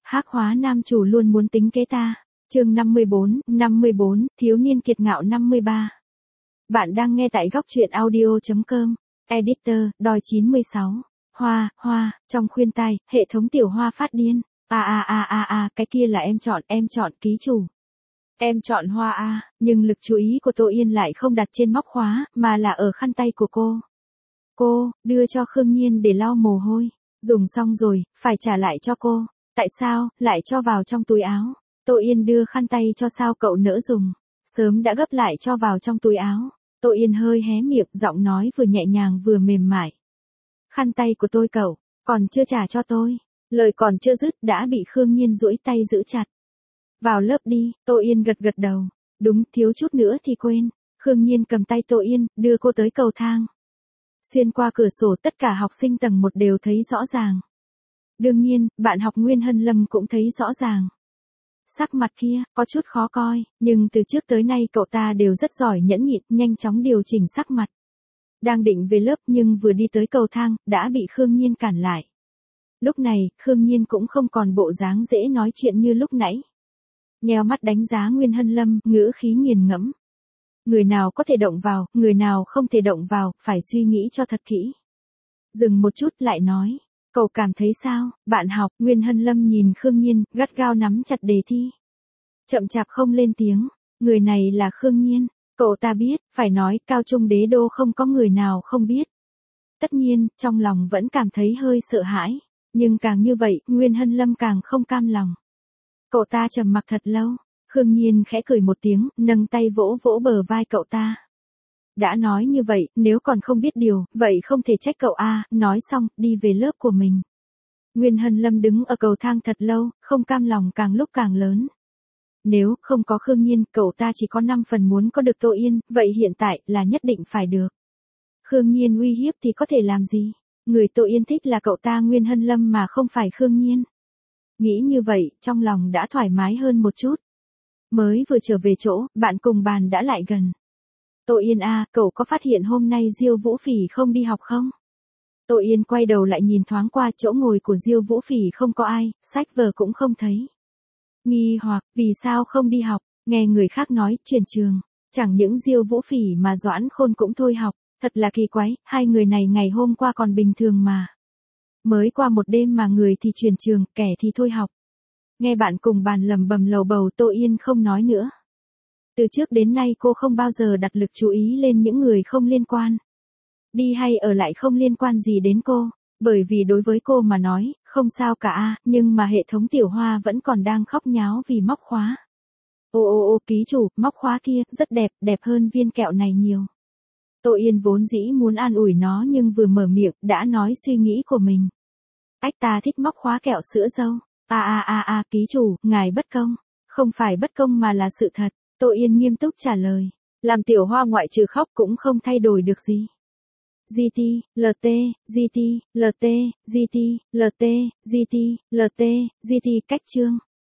Hắc hóa nam chủ luôn muốn tính kế ta. Chương 54, thiếu niên kiệt ngạo 53. Bạn đang nghe tại góc truyện audio.com. Editor, đòi 96. Hoa, trong khuyên tai, hệ thống tiểu hoa phát điên. Cái kia là em chọn ký chủ. Em chọn hoa a, nhưng lực chú ý của Tô Yên lại không đặt trên móc khóa, mà là ở khăn tay của cô. Cô, đưa cho Khương Nhiên để lau mồ hôi. Dùng xong rồi, phải trả lại cho cô. Tại sao, lại cho vào trong túi áo? Tô Yên đưa khăn tay cho sao cậu nỡ dùng. Sớm đã gấp lại cho vào trong túi áo. Tô Yên hơi hé miệng, giọng nói vừa nhẹ nhàng vừa mềm mại. Khăn tay của tôi cậu, còn chưa trả cho tôi. Lời còn chưa dứt đã bị Khương Nhiên duỗi tay giữ chặt. Vào lớp đi, Tô Yên gật đầu. Đúng, thiếu chút nữa thì quên. Khương Nhiên cầm tay Tô Yên, đưa cô tới cầu thang. Xuyên qua cửa sổ tất cả học sinh tầng 1 đều thấy rõ ràng. Đương nhiên, bạn học Nguyên Hân Lâm cũng thấy rõ ràng. Sắc mặt kia, có chút khó coi, nhưng từ trước tới nay cậu ta đều rất giỏi nhẫn nhịn, nhanh chóng điều chỉnh sắc mặt. Đang định về lớp nhưng vừa đi tới cầu thang, đã bị Khương Nhiên cản lại. Lúc này, Khương Nhiên cũng không còn bộ dáng dễ nói chuyện như lúc nãy. Nheo mắt đánh giá Nguyên Hân Lâm, ngữ khí nghiền ngẫm. Người nào có thể động vào, người nào không thể động vào, phải suy nghĩ cho thật kỹ. Dừng một chút lại nói. Cậu cảm thấy sao, bạn học? Nguyên Hân Lâm nhìn Khương Nhiên, gắt gao nắm chặt đề thi. Chậm chạp không lên tiếng. Người này là Khương Nhiên. Cậu ta biết, phải nói, cao trung đế đô không có người nào không biết. Tất nhiên, trong lòng vẫn cảm thấy hơi sợ hãi. Nhưng càng như vậy, Nguyên Hân Lâm càng không cam lòng. Cậu ta trầm mặc thật lâu. Khương Nhiên khẽ cười một tiếng, nâng tay vỗ vỗ bờ vai cậu ta. Đã nói như vậy, nếu còn không biết điều, vậy không thể trách cậu a. Nói xong, đi về lớp của mình. Nguyên Hân Lâm đứng ở cầu thang thật lâu, không cam lòng càng lúc càng lớn. Nếu không có Khương Nhiên, cậu ta chỉ có 5 phần muốn có được Tô Yên, vậy hiện tại là nhất định phải được. Khương Nhiên uy hiếp thì có thể làm gì? Người Tô Yên thích là cậu ta Nguyên Hân Lâm mà không phải Khương Nhiên. Nghĩ như vậy, trong lòng đã thoải mái hơn một chút. Mới vừa trở về chỗ, bạn cùng bàn đã lại gần. Tô Yên cậu có phát hiện hôm nay Diêu Vũ Phỉ không đi học không? Tô Yên quay đầu lại nhìn thoáng qua chỗ ngồi của Diêu Vũ Phỉ không có ai, sách vở cũng không thấy. Nghi hoặc, vì sao không đi học? Nghe người khác nói, chuyển trường. Chẳng những Diêu Vũ Phỉ mà Doãn Khôn cũng thôi học. Thật là kỳ quái, hai người này ngày hôm qua còn bình thường mà. Mới qua một đêm mà người thì chuyển trường, kẻ thì thôi học. Nghe bạn cùng bàn lầm bầm lầu bầu, Tô Yên không nói nữa. Từ trước đến nay cô không bao giờ đặt lực chú ý lên những người không liên quan. Đi hay ở lại không liên quan gì đến cô, bởi vì đối với cô mà nói, không sao cả nhưng mà hệ thống tiểu hoa vẫn còn đang khóc nháo vì móc khóa. Ký chủ, móc khóa kia, rất đẹp, đẹp hơn viên kẹo này nhiều. Tô Yên vốn dĩ muốn an ủi nó nhưng vừa mở miệng, đã nói suy nghĩ của mình. Ta thích móc khóa kẹo sữa dâu. Ký chủ, ngài bất công. Không phải bất công mà là sự thật. Tô Yên nghiêm túc trả lời. Làm tiểu hoa ngoại trừ khóc cũng không thay đổi được gì. GT, LT, GT, LT, GT, LT, GT, LT, GT, cách chương.